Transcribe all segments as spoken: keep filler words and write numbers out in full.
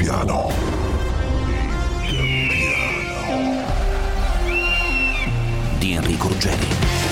piano. Di Enrico Ruggeri.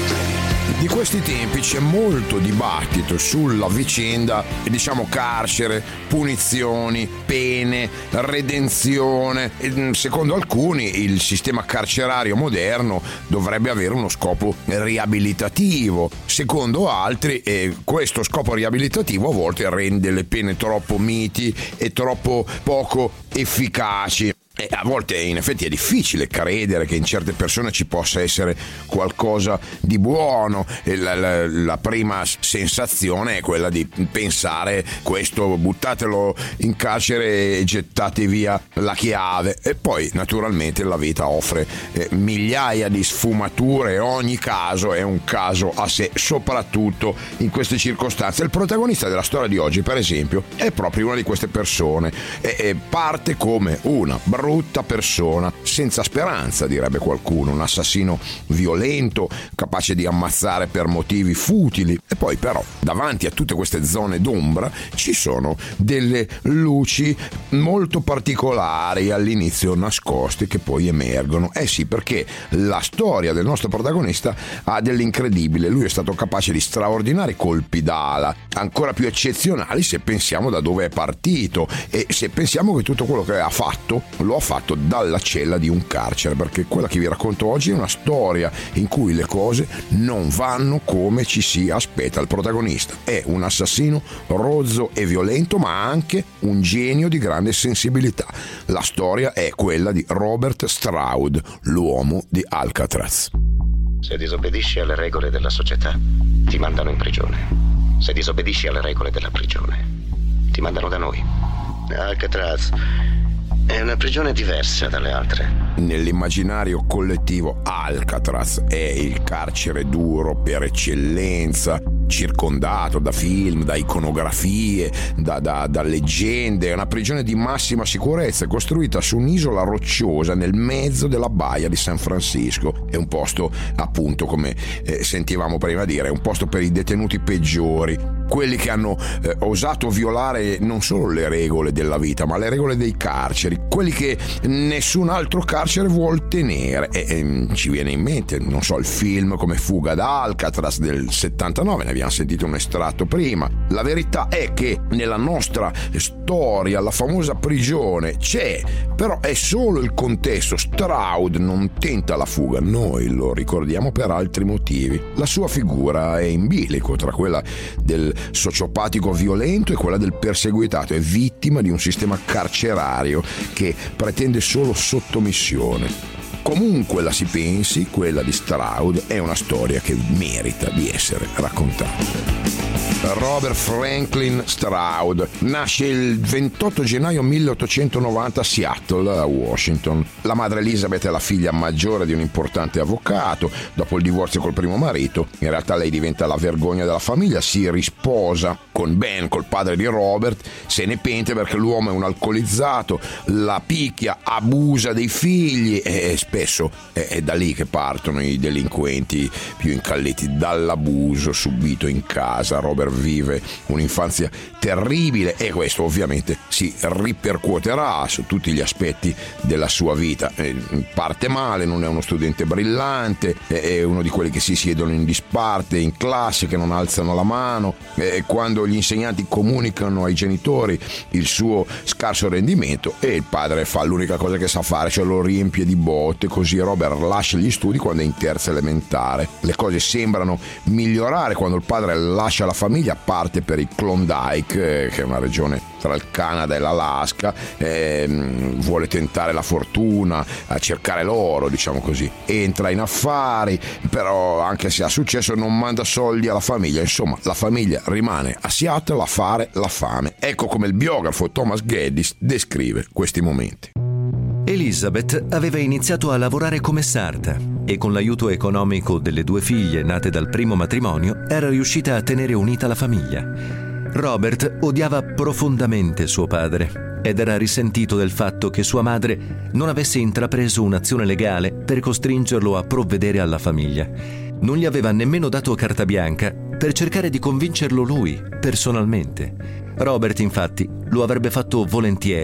Di questi tempi c'è molto dibattito sulla vicenda, diciamo, carcere, punizioni, pene, redenzione. Secondo alcuni il sistema carcerario moderno dovrebbe avere uno scopo riabilitativo, secondo altri eh, questo scopo riabilitativo a volte rende le pene troppo miti e troppo poco efficaci. E a volte in effetti è difficile credere che in certe persone ci possa essere qualcosa di buono. La, la, la prima sensazione è quella di pensare: questo buttatelo in carcere e gettate via la chiave. E poi naturalmente la vita offre eh, migliaia di sfumature e ogni caso è un caso a sé, soprattutto in queste circostanze. Il protagonista della storia di oggi, per esempio, è proprio una di queste persone e, e parte come una brutta persona senza speranza, direbbe qualcuno, un assassino violento capace di ammazzare per motivi futili. E poi però davanti a tutte queste zone d'ombra ci sono delle luci molto particolari, all'inizio nascoste, che poi emergono. Eh sì, perché la storia del nostro protagonista ha dell'incredibile. Lui è stato capace di straordinari colpi d'ala, ancora più eccezionali se pensiamo da dove è partito e se pensiamo che tutto quello che ha fatto lo ha fatto dalla cella di un carcere, perché quella che vi racconto oggi è una storia in cui le cose non vanno come ci si aspetta. Il protagonista è un assassino rozzo e violento, ma anche un genio di grande sensibilità. La storia è quella di Robert Stroud, l'uomo di Alcatraz. Se disobbedisci alle regole della società, ti mandano in prigione. Se disobbedisci alle regole della prigione, ti mandano da noi. Alcatraz è una prigione diversa dalle altre. Nell'immaginario collettivo Alcatraz è il carcere duro per eccellenza, circondato da film, da iconografie, da, da, da leggende. È una prigione di massima sicurezza, costruita su un'isola rocciosa nel mezzo della baia di San Francisco. È un posto, appunto, come eh, sentivamo prima dire, è un posto per i detenuti peggiori, quelli che hanno eh, osato violare non solo le regole della vita, ma le regole dei carceri, quelli che nessun altro carcere vuol tenere. E, e ci viene in mente, non so, il film come Fuga da Alcatraz del settantanove, ne abbiamo sentito un estratto prima. La verità è che nella nostra storia la famosa prigione c'è, però è solo il contesto. Stroud non tenta la fuga, noi lo ricordiamo per altri motivi. La sua figura è in bilico tra quella del sociopatico violento e quella del perseguitato. È vittima di un sistema carcerario che pretende solo sottomissione. Comunque la si pensi, quella di Stroud è una storia che merita di essere raccontata. Robert Franklin Stroud nasce il ventotto gennaio milleottocentonovanta a Seattle, a Washington. La madre Elizabeth è la figlia maggiore di un importante avvocato. Dopo il divorzio col primo marito, in realtà lei diventa la vergogna della famiglia, si risposa con Ben, col padre di Robert, se ne pente perché l'uomo è un alcolizzato, la picchia, abusa dei figli e spesso è, è da lì che partono i delinquenti più incalliti, dall'abuso subito in casa. Robert vive un'infanzia terribile e questo ovviamente si ripercuoterà su tutti gli aspetti della sua vita. Parte male, non è uno studente brillante, è uno di quelli che si siedono in disparte in classe, che non alzano la mano, e quando gli insegnanti comunicano ai genitori il suo scarso rendimento e il padre fa l'unica cosa che sa fare, cioè lo riempie di botte. Così Robert lascia gli studi quando è in terza elementare. Le cose sembrano migliorare quando il padre lascia la famiglia, parte per il Klondike, che è una regione tra il Canada e l'Alaska, e vuole tentare la fortuna, a cercare l'oro, diciamo così. Entra in affari, però anche se ha successo non manda soldi alla famiglia. Insomma, la famiglia rimane a Seattle a fare la fame. Ecco come il biografo Thomas Gaddis descrive questi momenti. Elizabeth aveva iniziato a lavorare come sarta e con l'aiuto economico delle due figlie nate dal primo matrimonio era riuscita a tenere unita la famiglia. Robert odiava profondamente suo padre ed era risentito del fatto che sua madre non avesse intrapreso un'azione legale per costringerlo a provvedere alla famiglia. Non gli aveva nemmeno dato carta bianca per cercare di convincerlo lui, personalmente. Robert, infatti, lo avrebbe fatto volentieri,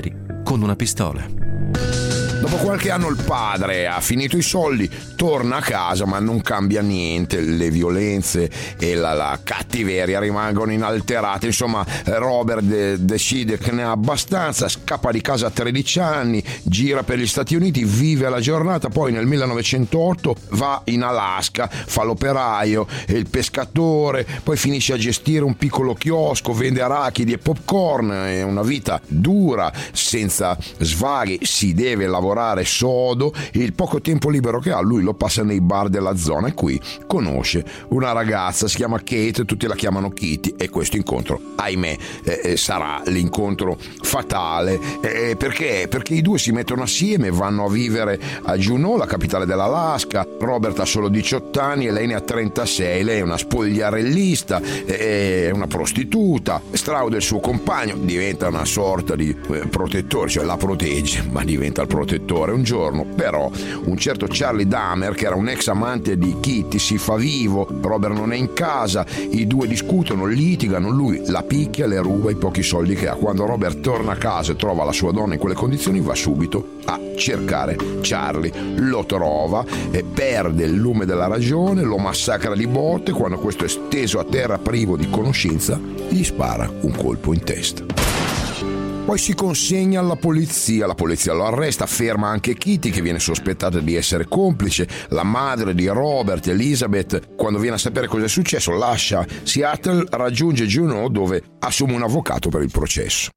con una pistola. Dopo qualche anno il padre ha finito i soldi, torna a casa ma non cambia niente, le violenze e la, la cattiveria rimangono inalterate. Insomma, Robert de- decide che ne ha abbastanza, scappa di casa a tredici anni, gira per gli Stati Uniti, vive la giornata, poi nel millenovecentootto va in Alaska, fa l'operaio e il pescatore, poi finisce a gestire un piccolo chiosco, vende arachidi e popcorn. È una vita dura, senza svaghi, si deve lavorare sodo, il poco tempo libero che ha lui lo passa nei bar della zona e qui conosce una ragazza, si chiama Kate, tutti la chiamano Kitty, e questo incontro, ahimè, eh, sarà l'incontro fatale, eh, perché? Perché i due si mettono assieme, vanno a vivere a Juneau, la capitale dell'Alaska. Robert ha solo diciotto anni e lei ne ha trentasei, lei è una spogliarellista, è una prostituta. Stroud è il suo compagno, diventa una sorta di eh, protettore, cioè la protegge, ma diventa il protettore. Un giorno però un certo Charlie Dahmer, che era un ex amante di Kitty, si fa vivo, Robert non è in casa, i due discutono, litigano, lui la picchia, le ruba i pochi soldi che ha. Quando Robert torna a casa e trova la sua donna in quelle condizioni, va subito a cercare Charlie, lo trova e perde il lume della ragione, lo massacra di botte. Quando questo è steso a terra privo di conoscenza, gli spara un colpo in testa. Poi si consegna alla polizia, la polizia lo arresta, ferma anche Kitty, che viene sospettata di essere complice. La madre di Robert, Elizabeth, quando viene a sapere cosa è successo, lascia Seattle, raggiunge Juneau, dove assume un avvocato per il processo.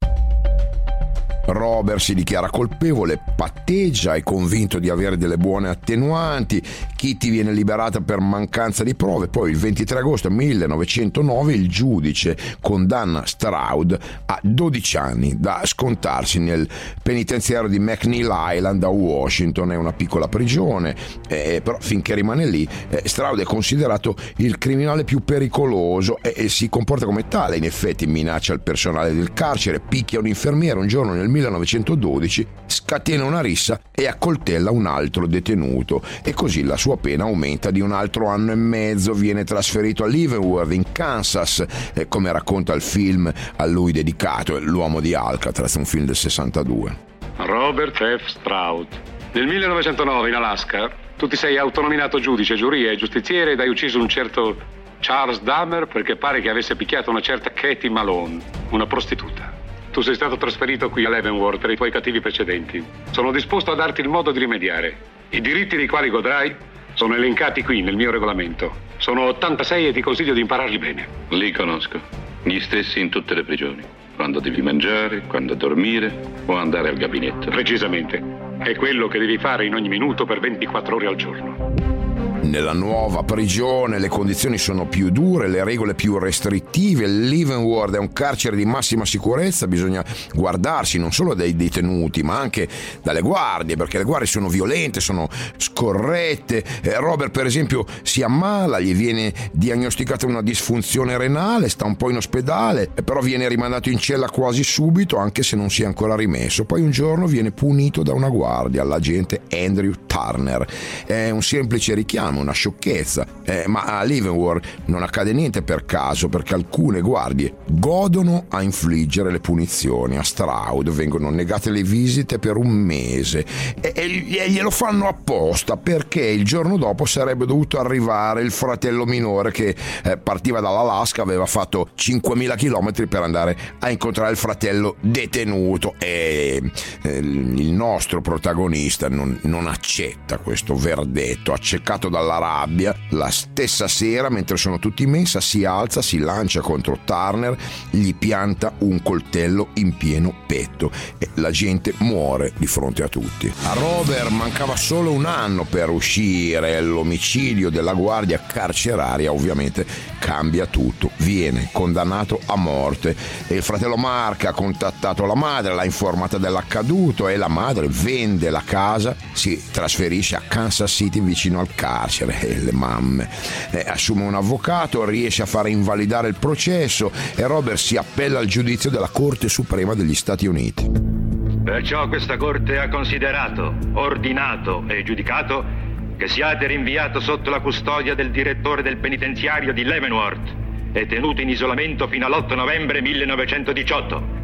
Robert si dichiara colpevole, patteggia, è convinto di avere delle buone attenuanti. Kitty viene liberata per mancanza di prove. Poi il ventitré agosto millenovecentonove il giudice condanna Stroud a dodici anni da scontarsi nel penitenziario di McNeil Island a Washington. È una piccola prigione, eh, però finché rimane lì eh, Stroud è considerato il criminale più pericoloso e, e si comporta come tale. In effetti minaccia il personale del carcere, picchia un infermiere. Un giorno nel millenovecentododici scatena una rissa e accoltella un altro detenuto, e così la sua pena aumenta di un altro anno e mezzo. Viene trasferito a Leavenworth in Kansas, eh, come racconta il film a lui dedicato, L'uomo di Alcatraz, un film del sessantadue. Robert F. Stroud. Nel millenovecentonove in Alaska tu ti sei autonominato giudice, giuria e giustiziere ed hai ucciso un certo Charles Dahmer perché pare che avesse picchiato una certa Katie Malone, una prostituta. Tu sei stato trasferito qui a Leavenworth per i tuoi cattivi precedenti. Sono disposto a darti il modo di rimediare. I diritti dei quali godrai sono elencati qui nel mio regolamento. Sono ottantasei e ti consiglio di impararli bene. Li conosco. Gli stessi in tutte le prigioni. Quando devi mangiare, quando dormire o andare al gabinetto. Precisamente. È quello che devi fare in ogni minuto per ventiquattro ore al giorno. Nella nuova prigione le condizioni sono più dure, le regole più restrittive. Leavenworth è un carcere di massima sicurezza, bisogna guardarsi non solo dai detenuti ma anche dalle guardie, perché le guardie sono violente, sono scorrette. eh, Robert per esempio si ammala, gli viene diagnosticata una disfunzione renale, sta un po' in ospedale, però viene rimandato in cella quasi subito, anche se non si è ancora rimesso. Poi un giorno viene punito da una guardia, l'agente Andrew Turner. È un semplice richiamo, una sciocchezza, eh, ma a Leavenworth non accade niente per caso, perché alcune guardie godono a infliggere le punizioni. A Stroud vengono negate le visite per un mese e, e, e glielo fanno apposta, perché il giorno dopo sarebbe dovuto arrivare il fratello minore che eh, partiva dall'Alaska, aveva fatto cinquemila chilometri per andare a incontrare il fratello detenuto, e eh, il nostro protagonista non, non accetta questo verdetto, accecato dalla rabbia. La stessa sera, mentre sono tutti in mensa, si alza, si lancia contro Turner, gli pianta un coltello in pieno petto e la gente muore di fronte a tutti. A Robert mancava solo un anno per uscire. L'omicidio della guardia carceraria ovviamente cambia tutto, viene condannato a morte e il fratello Mark ha contattato la madre, l'ha informata dell'accaduto e la madre vende la casa, si trasferisce a Kansas City vicino al carcere. E le mamme eh, assume un avvocato, riesce a fare invalidare il processo e Robert si appella al giudizio della Corte Suprema degli Stati Uniti. Perciò questa Corte ha considerato, ordinato e giudicato che siate rinviato sotto la custodia del direttore del penitenziario di Leavenworth e tenuto in isolamento fino all'otto novembre millenovecentodiciotto.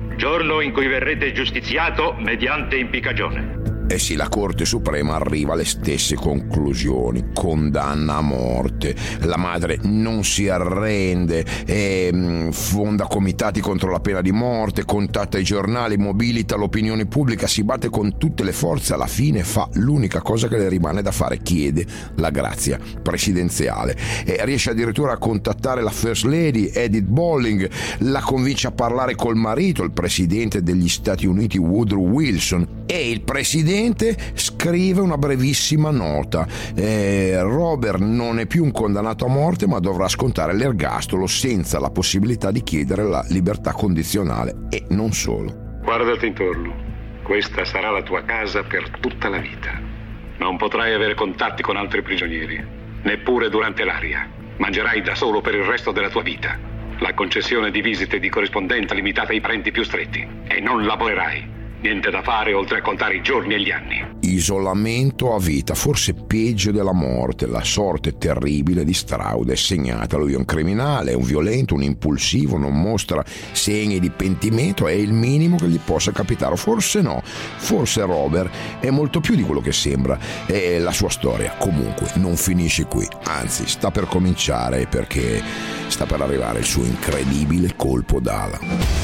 giorno in cui verrete giustiziato mediante impiccagione. Eh sì, la Corte Suprema arriva alle stesse conclusioni, condanna a morte. La madre non si arrende, e fonda comitati contro la pena di morte, contatta i giornali, mobilita l'opinione pubblica, si batte con tutte le forze, alla fine fa l'unica cosa che le rimane da fare, chiede la grazia presidenziale. E riesce addirittura a contattare la First Lady, Edith Bolling, la convince a parlare col marito, il presidente degli Stati Uniti Woodrow Wilson, e il presidente scrive una brevissima nota. eh, Robert non è più un condannato a morte, ma dovrà scontare l'ergastolo senza la possibilità di chiedere la libertà condizionale. E non solo. Guardati intorno, questa sarà la tua casa per tutta la vita. Non potrai avere contatti con altri prigionieri, neppure durante l'aria. Mangerai da solo per il resto della tua vita. La concessione di visite di corrispondenza limitata ai parenti più stretti, e non lavorerai. Niente da fare oltre a contare i giorni e gli anni. Isolamento a vita, forse peggio della morte. La sorte terribile di Stroud è segnata. Lui è un criminale, è un violento, un impulsivo, non mostra segni di pentimento, è il minimo che gli possa capitare. Forse no, forse Robert è molto più di quello che sembra. E la sua storia comunque non finisce qui, anzi sta per cominciare, perché sta per arrivare il suo incredibile colpo d'ala.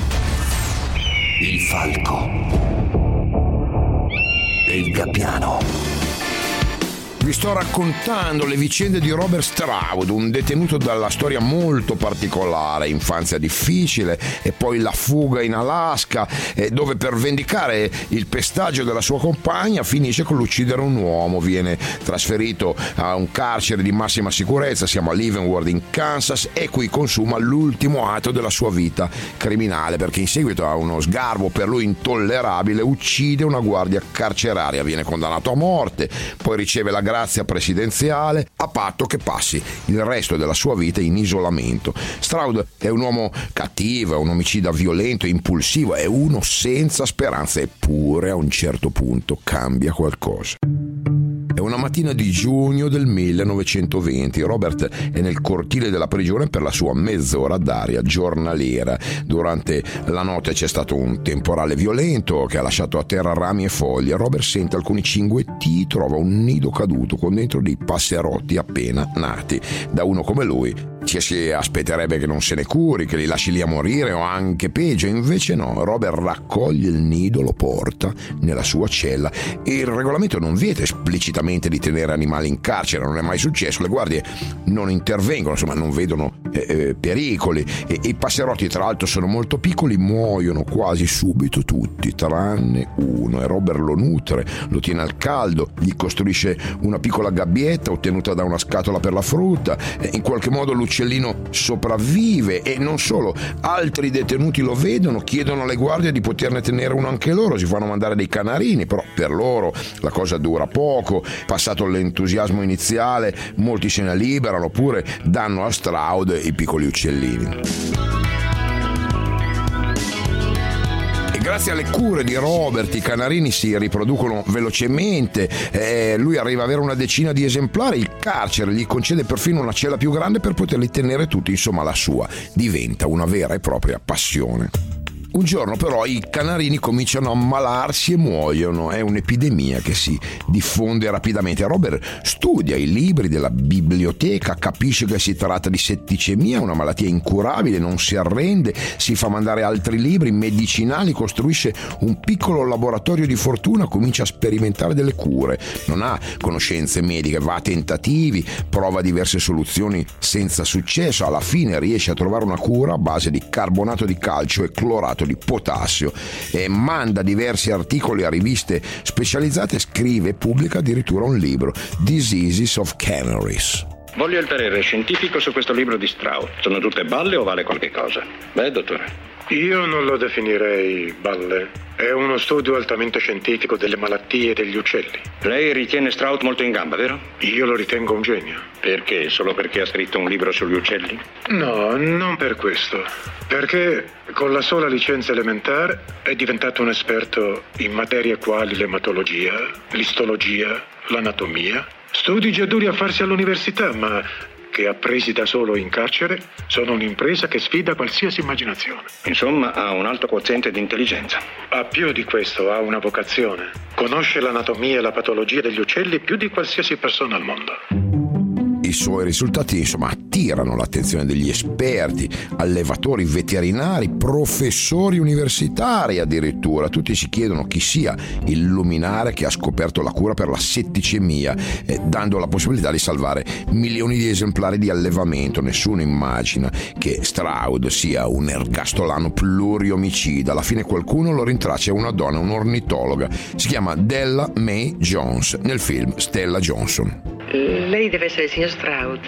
Il falco e il gabbiano. Vi sto raccontando le vicende di Robert Stroud, un detenuto dalla storia molto particolare, infanzia difficile e poi la fuga in Alaska, dove per vendicare il pestaggio della sua compagna finisce con l'uccidere un uomo. Viene trasferito a un carcere di massima sicurezza, siamo a Leavenworth in Kansas, e qui consuma l'ultimo atto della sua vita criminale, perché in seguito a uno sgarbo per lui intollerabile uccide una guardia carceraria, viene condannato a morte, poi riceve la grazia presidenziale a patto che passi il resto della sua vita in isolamento. Stroud è un uomo cattivo, è un omicida violento, impulsivo, è uno senza speranza, eppure a un certo punto cambia qualcosa. È una mattina di giugno del millenovecentoventi. Robert è nel cortile della prigione per la sua mezz'ora d'aria giornaliera. Durante la notte c'è stato un temporale violento che ha lasciato a terra rami e foglie. Robert sente alcuni cinguetti, trova un nido caduto con dentro dei passerotti appena nati. Da uno come lui ci si aspetterebbe che non se ne curi, che li lasci lì a morire o anche peggio, invece no. Robert raccoglie il nido, lo porta nella sua cella. Il regolamento non vieta esplicitamente di tenere animali in carcere, non è mai successo, le guardie non intervengono, insomma non vedono eh, eh, pericoli, e i passerotti tra l'altro sono molto piccoli, muoiono quasi subito tutti tranne uno, e Robert lo nutre, lo tiene al caldo, gli costruisce una piccola gabbietta ottenuta da una scatola per la frutta, e in qualche modo l'uccellino sopravvive. E non solo, altri detenuti lo vedono, chiedono alle guardie di poterne tenere uno anche loro, si fanno mandare dei canarini, però per loro la cosa dura poco. Passato l'entusiasmo iniziale, molti se ne liberano oppure danno a Stroud i piccoli uccellini. Grazie alle cure di Robert i canarini si riproducono velocemente, eh, lui arriva ad avere una decina di esemplari, il carcere gli concede perfino una cella più grande per poterli tenere tutti, insomma la sua diventa una vera e propria passione. Un giorno però i canarini cominciano a ammalarsi e muoiono, è un'epidemia che si diffonde rapidamente. Robert studia i libri della biblioteca, capisce che si tratta di setticemia, una malattia incurabile, non si arrende, si fa mandare altri libri medicinali, costruisce un piccolo laboratorio di fortuna, comincia a sperimentare delle cure, non ha conoscenze mediche, va a tentativi, prova diverse soluzioni senza successo, alla fine riesce a trovare una cura a base di carbonato di calcio e clorato di potassio, e manda diversi articoli a riviste specializzate, scrive e pubblica addirittura un libro, Diseases of Canaries. Voglio il parere scientifico su questo libro di Stroud. Sono tutte balle o vale qualche cosa? Beh, dottore. Io non lo definirei balle. È uno studio altamente scientifico delle malattie degli uccelli. Lei ritiene Stroud molto in gamba, vero? Io lo ritengo un genio. Perché? Solo perché ha scritto un libro sugli uccelli? No, non per questo. Perché con la sola licenza elementare è diventato un esperto in materie quali l'ematologia, l'istologia, l'anatomia. Studi già duri a farsi all'università, ma che, appresi da solo in carcere, sono un'impresa che sfida qualsiasi immaginazione. Insomma, ha un alto quoziente di intelligenza. Ha più di questo, ha una vocazione. Conosce l'anatomia e la patologia degli uccelli più di qualsiasi persona al mondo. I suoi risultati, insomma, attirano l'attenzione degli esperti, allevatori veterinari, professori universitari addirittura. Tutti si chiedono chi sia il luminare che ha scoperto la cura per la setticemia, eh, dando la possibilità di salvare milioni di esemplari di allevamento. Nessuno immagina che Stroud sia un ergastolano pluriomicida. Alla fine qualcuno lo rintraccia, una donna, un'ornitologa. Si chiama Della Mae Jones, nel film Stella Johnson. Lei deve essere il signor Stroud.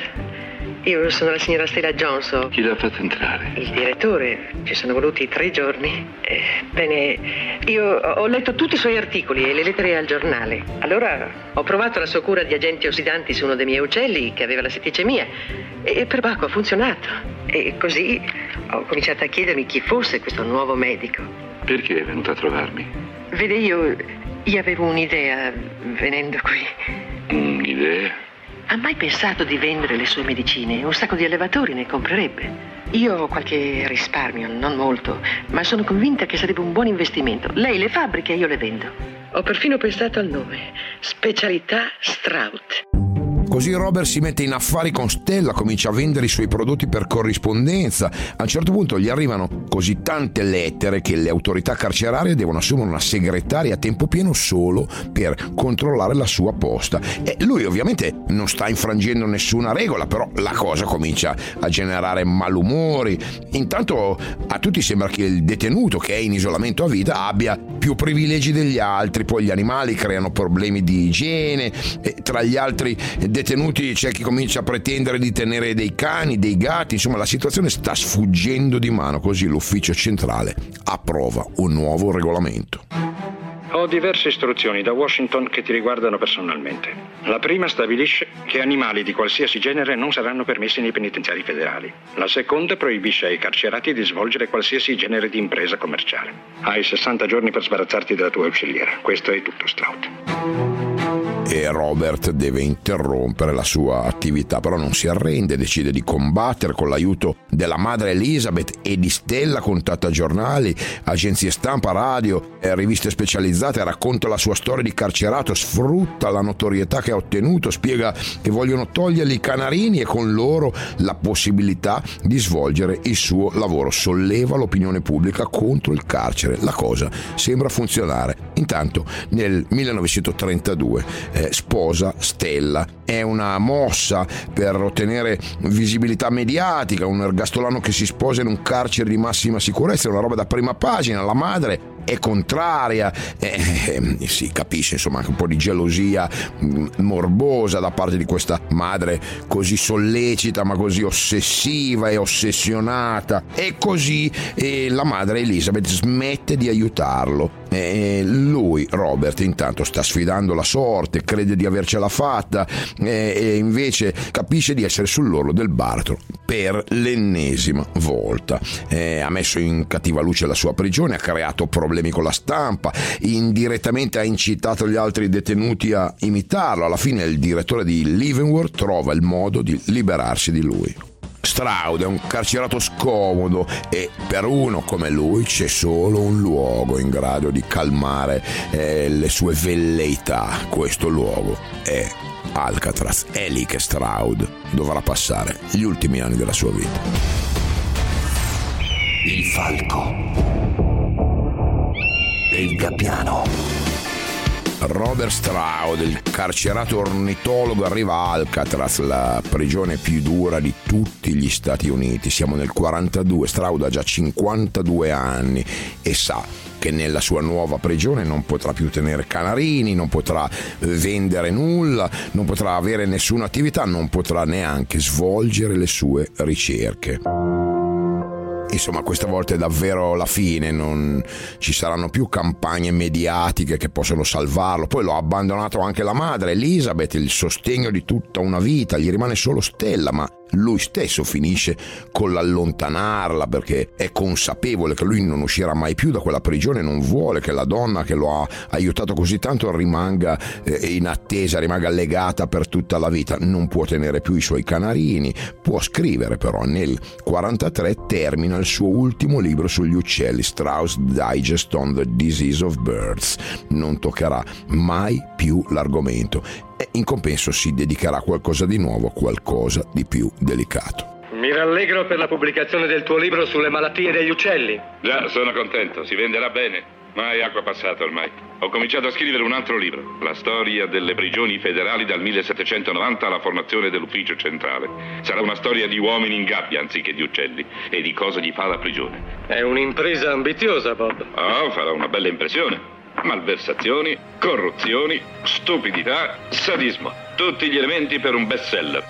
Io sono la signora Stella Johnson. Chi l'ha fatto entrare? Il direttore. Ci sono voluti tre giorni. Eh, bene, io ho letto tutti i suoi articoli e le lettere al giornale. Allora ho provato la sua cura di agenti ossidanti su uno dei miei uccelli che aveva la setticemia e per poco ha funzionato. E così ho cominciato a chiedermi chi fosse questo nuovo medico. Perché è venuto a trovarmi? Vede, io, io avevo un'idea venendo qui. Un'idea? Ha mai pensato di vendere le sue medicine? Un sacco di allevatori ne comprerebbe. Io ho qualche risparmio, non molto, ma sono convinta che sarebbe un buon investimento. Lei le fabbrica e io le vendo. Ho perfino pensato al nome. Specialità Stroud. Così Robert si mette in affari con Stella, comincia a vendere i suoi prodotti per corrispondenza. A un certo punto gli arrivano così tante lettere che le autorità carcerarie devono assumere una segretaria a tempo pieno solo per controllare la sua posta. E lui ovviamente non sta infrangendo nessuna regola, però la cosa comincia a generare malumori. Intanto a tutti sembra che il detenuto, che è in isolamento a vita, abbia più privilegi degli altri. Poi gli animali creano problemi di igiene, e tra gli altri detenuti c'è chi comincia a pretendere di tenere dei cani, dei gatti. Insomma, la situazione sta sfuggendo di mano. Così l'ufficio centrale approva un nuovo regolamento. Ho diverse istruzioni da Washington che ti riguardano personalmente. La prima stabilisce che animali di qualsiasi genere non saranno permessi nei penitenziari federali. La seconda proibisce ai carcerati di svolgere qualsiasi genere di impresa commerciale. Hai sessanta giorni per sbarazzarti della tua uccelliera. Questo è tutto, Stroud. E Robert deve interrompere la sua attività, però non si arrende, decide di combattere con l'aiuto della madre Elizabeth e di Stella. Contatta giornali, agenzie stampa, radio e riviste specializzate, racconta la sua storia di carcerato, sfrutta la notorietà che ha ottenuto, spiega che vogliono togliergli i canarini e con loro la possibilità di svolgere il suo lavoro. Solleva l'opinione pubblica contro il carcere. La cosa sembra funzionare. Intanto nel millenovecentotrentadue eh, sposa Stella. È una mossa per ottenere visibilità mediatica, un ergastolano che si sposa in un carcere di massima sicurezza, è una roba da prima pagina. La madre è contraria, eh, eh, si capisce insomma anche un po' di gelosia mh, morbosa da parte di questa madre così sollecita ma così ossessiva e ossessionata, e così eh, la madre Elizabeth smette di aiutarlo. Eh, lui, Robert, intanto sta sfidando la sorte, crede di avercela fatta eh, e invece capisce di essere sull'orlo del baratro per l'ennesima volta. Eh, ha messo in cattiva luce la sua prigione, ha creato problemi con la stampa, indirettamente ha incitato gli altri detenuti a imitarlo. Alla fine il direttore di Leavenworth trova il modo di liberarsi di lui. Stroud è un carcerato scomodo e per uno come lui c'è solo un luogo in grado di calmare eh, le sue velleità. Questo luogo è Alcatraz. È lì che Stroud dovrà passare gli ultimi anni della sua vita. Il falco e il gabbiano. Robert Stroud, il carcerato ornitologo, arriva a Alcatraz, la prigione più dura di tutti gli Stati Uniti. Siamo nel quarantadue, Stroud ha già cinquantadue anni e sa che nella sua nuova prigione non potrà più tenere canarini, non potrà vendere nulla, non potrà avere nessuna attività, non potrà neanche svolgere le sue ricerche. Insomma, questa volta è davvero la fine, non ci saranno più campagne mediatiche che possono salvarlo. Poi lo ha abbandonato anche la madre Elizabeth, il sostegno di tutta una vita, gli rimane solo Stella, ma lui stesso finisce con l'allontanarla perché è consapevole che lui non uscirà mai più da quella prigione, non vuole che la donna che lo ha aiutato così tanto rimanga eh, in attesa, rimanga legata per tutta la vita. Non può tenere più i suoi canarini, può scrivere, però nel quarantatré termina il suo ultimo libro sugli uccelli, Strauss Digest on the Disease of Birds. Non toccherà mai più l'argomento e in compenso si dedicherà a qualcosa di nuovo, qualcosa di più delicato. Mi rallegro per la pubblicazione del tuo libro sulle malattie degli uccelli. Già, sono contento, si venderà bene. Ma è acqua passata ormai. Ho cominciato a scrivere un altro libro, la storia delle prigioni federali dal millesettecentonovanta alla formazione dell'ufficio centrale. Sarà una storia di uomini in gabbia anziché di uccelli e di cosa gli fa la prigione. È un'impresa ambiziosa, Bob. Oh, farà una bella impressione. Malversazioni, corruzioni, stupidità, sadismo. Tutti gli elementi per un bestseller.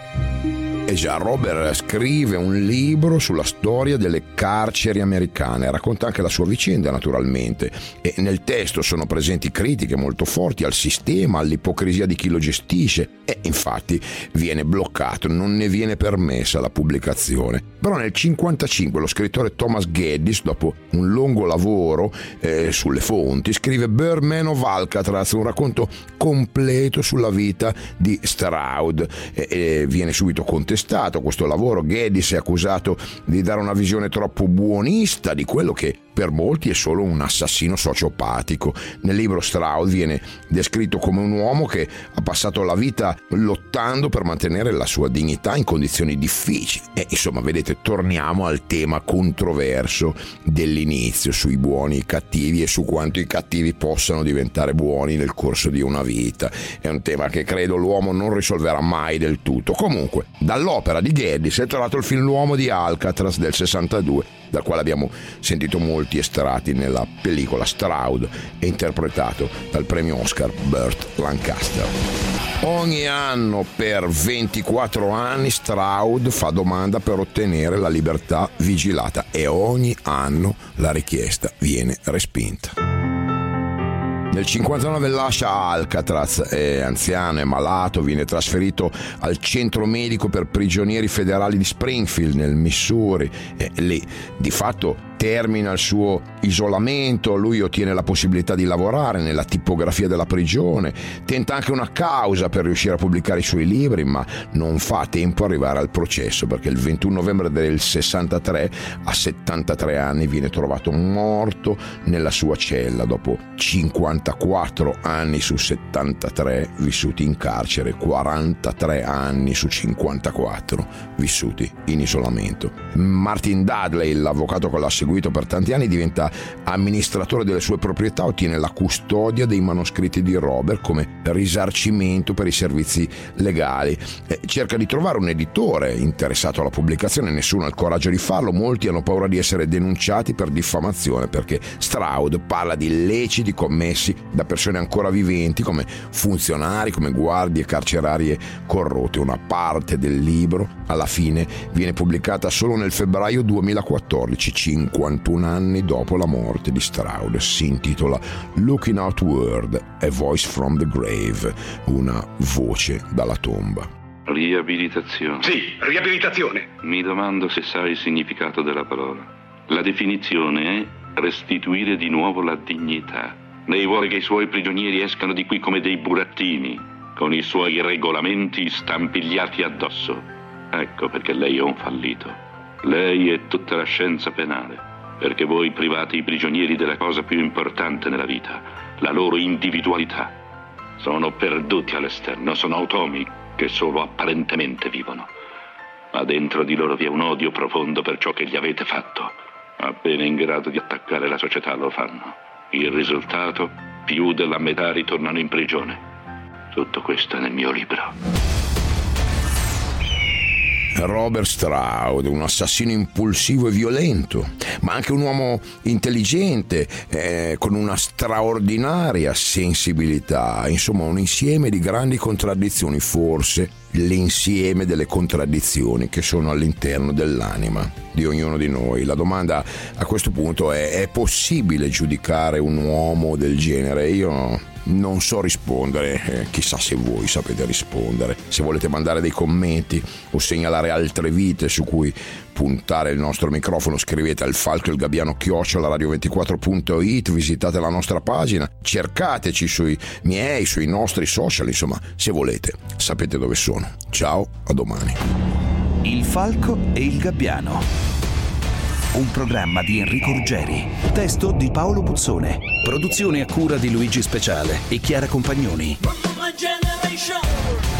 E già, Robert scrive un libro sulla storia delle carceri americane, racconta anche la sua vicenda naturalmente, e nel testo sono presenti critiche molto forti al sistema, all'ipocrisia di chi lo gestisce, e infatti viene bloccato, non ne viene permessa la pubblicazione. Però nel cinquantacinque lo scrittore Thomas Gaddis, dopo un lungo lavoro eh, sulle fonti, scrive Birdman of Alcatraz, un racconto completo sulla vita di Stroud, e, e viene subito contestato questo lavoro. Gaddis è accusato di dare una visione troppo buonista di quello che per molti è solo un assassino sociopatico. Nel libro Stroud viene descritto come un uomo che ha passato la vita lottando per mantenere la sua dignità in condizioni difficili. E insomma, vedete, torniamo al tema controverso dell'inizio sui buoni e i cattivi e su quanto i cattivi possano diventare buoni nel corso di una vita. È un tema che credo l'uomo non risolverà mai del tutto. Comunque, dall'opera di Gaddis è trovato il film L'uomo di Alcatraz del sessantadue, dal quale abbiamo sentito molti estratti nella pellicola Stroud, e interpretato dal premio Oscar Burt Lancaster. Ogni anno per ventiquattro anni Stroud fa domanda per ottenere la libertà vigilata e ogni anno la richiesta viene respinta. Nel cinquantanove lascia Alcatraz, è anziano, è malato, viene trasferito al centro medico per prigionieri federali di Springfield nel Missouri, e lì di fatto termina il suo isolamento. Lui ottiene la possibilità di lavorare nella tipografia della prigione, tenta anche una causa per riuscire a pubblicare i suoi libri, ma non fa tempo a arrivare al processo, perché il ventuno novembre del sessantatré, a settantatré anni, viene trovato morto nella sua cella dopo cinquantaquattro anni su settantatré vissuti in carcere, quarantatré anni su cinquantaquattro vissuti in isolamento. Martin Dudley, l'avvocato che l'ha seguito per tanti anni, diventa amministratore delle sue proprietà, ottiene la custodia dei manoscritti di Robert come risarcimento per i servizi legali, e cerca di trovare un editore interessato alla pubblicazione. Nessuno ha il coraggio di farlo, molti hanno paura di essere denunciati per diffamazione, perché Stroud parla di illeciti commessi da persone ancora viventi, come funzionari, come guardie carcerarie corrotte. Una parte del libro alla fine viene pubblicata solo nel febbraio duemilaquattordici, cinquantuno anni dopo la morte di Stroud. Si intitola Looking Outward, A Voice from the Grave, una voce dalla tomba. Riabilitazione. Sì, riabilitazione. Mi domando se sai il significato della parola. La definizione è restituire di nuovo la dignità. Lei vuole che i suoi prigionieri escano di qui come dei burattini, con i suoi regolamenti stampigliati addosso. Ecco perché lei è un fallito. Lei è tutta la scienza penale, perché voi private i prigionieri della cosa più importante nella vita, la loro individualità. Sono perduti all'esterno, sono automi che solo apparentemente vivono. Ma dentro di loro vi è un odio profondo per ciò che gli avete fatto. Appena in grado di attaccare la società lo fanno. Il risultato? Più della metà ritornano in prigione. Tutto questo è nel mio libro. Robert Stroud, un assassino impulsivo e violento, ma anche un uomo intelligente, eh, con una straordinaria sensibilità, insomma un insieme di grandi contraddizioni, forse l'insieme delle contraddizioni che sono all'interno dell'anima di ognuno di noi. La domanda a questo punto è: è possibile giudicare un uomo del genere? Io non so rispondere, eh, chissà se voi sapete rispondere. Se volete mandare dei commenti o segnalare altre vite su cui puntare il nostro microfono, scrivete al falco il gabbiano chiocciola radio ventiquattro punto it, visitate la nostra pagina, cercateci sui miei, sui nostri social, insomma, se volete, sapete dove sono. Ciao, a domani. Il falco e il gabbiano, un programma di Enrico Ruggeri, testo di Paolo Puzzone, produzione a cura di Luigi Speciale e Chiara Compagnoni.